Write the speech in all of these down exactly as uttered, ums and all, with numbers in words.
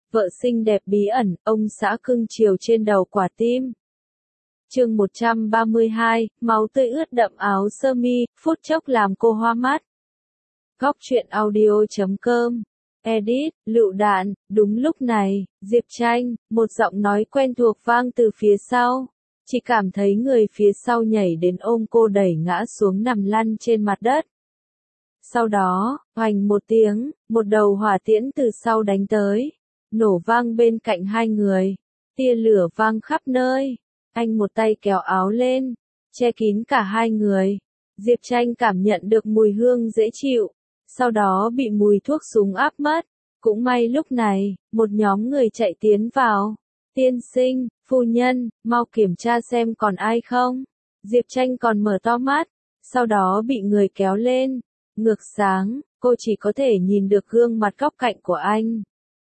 vợ xinh đẹp bí ẩn, ông xã cưng chiều trên đầu quả tim. Chương một trăm ba mươi hai, máu tươi ướt đậm áo sơ mi, phút chốc làm cô hoa mắt. Góc truyện audio chấm com. Edit, lựu đạn. Đúng lúc này, Diệp Tranh, một giọng nói quen thuộc vang từ phía sau. Chỉ cảm thấy người phía sau nhảy đến ôm cô đẩy ngã xuống nằm lăn trên mặt đất. Sau đó, hoành một tiếng, một đầu hỏa tiễn từ sau đánh tới, nổ vang bên cạnh hai người, tia lửa vang khắp nơi. Anh một tay kéo áo lên, che kín cả hai người. Diệp Tranh cảm nhận được mùi hương dễ chịu, sau đó bị mùi thuốc súng áp mất. Cũng may lúc này, một nhóm người chạy tiến vào. Tiên sinh, phu nhân, mau kiểm tra xem còn ai không. Diệp Tranh còn mở to mắt, sau đó bị người kéo lên. Ngược sáng, cô chỉ có thể nhìn được gương mặt góc cạnh của anh.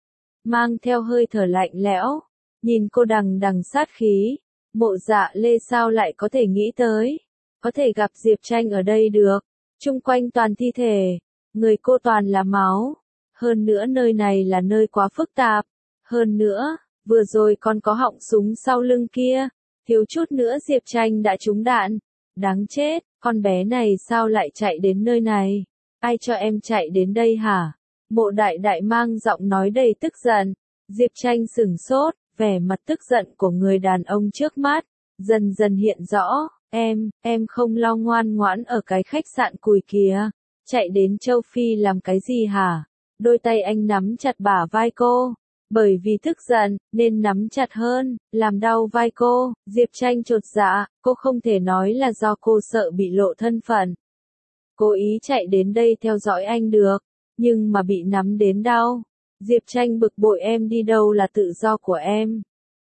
Mang theo hơi thở lạnh lẽo, nhìn cô đằng đằng sát khí. Mộ Dạ Lê sao lại có thể nghĩ tới, có thể gặp Diệp Tranh ở đây được. Chung quanh toàn thi thể, người cô toàn là máu. Hơn nữa nơi này là nơi quá phức tạp. Hơn nữa, vừa rồi còn có họng súng sau lưng kia. Thiếu chút nữa Diệp Tranh đã trúng đạn. Đáng chết, con bé này sao lại chạy đến nơi này? Ai cho em chạy đến đây hả? Mộ Đại Đại mang giọng nói đầy tức giận. Diệp Tranh sửng sốt, vẻ mặt tức giận của người đàn ông trước mắt dần dần hiện rõ. Em, em không lo ngoan ngoãn ở cái khách sạn cùi kia, chạy đến châu Phi làm cái gì hả? Đôi tay anh nắm chặt bả vai cô, bởi vì tức giận nên nắm chặt hơn, làm đau vai cô. Diệp Tranh chột dạ, cô không thể nói là do cô sợ bị lộ thân phận, cố ý chạy đến đây theo dõi anh được, nhưng mà bị nắm đến đau. Diệp Tranh bực bội, em đi đâu là tự do của em.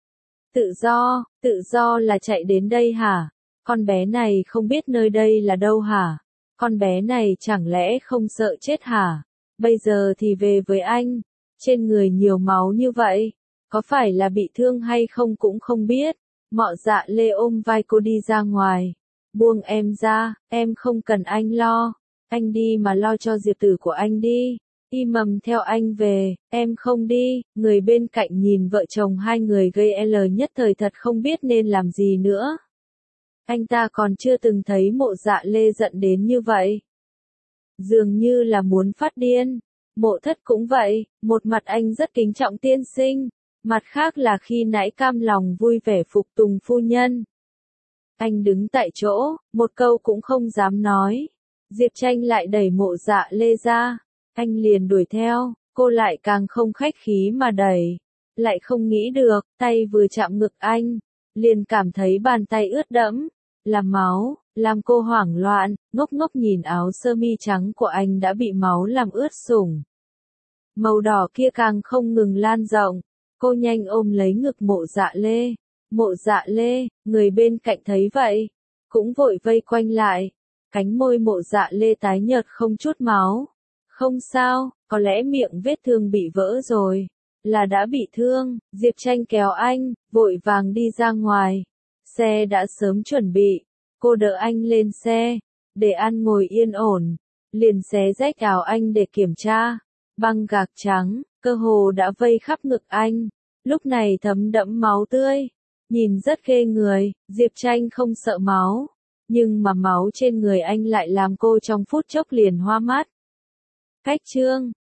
Tự do, tự do là chạy đến đây hả? Con bé này không biết nơi đây là đâu hả? Con bé này chẳng lẽ không sợ chết hả? Bây giờ thì về với anh, trên người nhiều máu như vậy, có phải là bị thương hay không cũng không biết. Mọ Dạ Lê ôm vai cô đi ra ngoài. Buông em ra, em không cần anh lo, anh đi mà lo cho Diệp Tử của anh đi. Im mầm theo anh về, em không đi. Người bên cạnh nhìn vợ chồng hai người gây L nhất thời thật không biết nên làm gì nữa. Anh ta còn chưa từng thấy Mộ Dạ Lê giận đến như vậy. Dường như là muốn phát điên. Mộ Thất cũng vậy, một mặt anh rất kính trọng tiên sinh, mặt khác là khi nãy cam lòng vui vẻ phục tùng phu nhân. Anh đứng tại chỗ, một câu cũng không dám nói. Diệp Tranh lại đẩy Mộ Dạ Lê ra. Anh liền đuổi theo, cô lại càng không khách khí mà đẩy. Lại không nghĩ được, tay vừa chạm ngực anh, liền cảm thấy bàn tay ướt đẫm, là máu, làm cô hoảng loạn, ngốc ngốc nhìn áo sơ mi trắng của anh đã bị máu làm ướt sũng. Màu đỏ kia càng không ngừng lan rộng, cô nhanh ôm lấy ngực Mộ Dạ Lê. Mộ Dạ Lê, người bên cạnh thấy vậy, cũng vội vây quanh lại. Cánh môi Mộ Dạ Lê tái nhợt không chút máu. Không sao, có lẽ miệng vết thương bị vỡ rồi, là đã bị thương. Diệp Tranh kéo anh, vội vàng đi ra ngoài. Xe đã sớm chuẩn bị, cô đỡ anh lên xe, để anh ngồi yên ổn, liền xé rách áo anh để kiểm tra. Băng gạc trắng, cơ hồ đã vây khắp ngực anh, lúc này thấm đẫm máu tươi, nhìn rất ghê người. Diệp Tranh không sợ máu, nhưng mà máu trên người anh lại làm cô trong phút chốc liền hoa mắt. Cách chương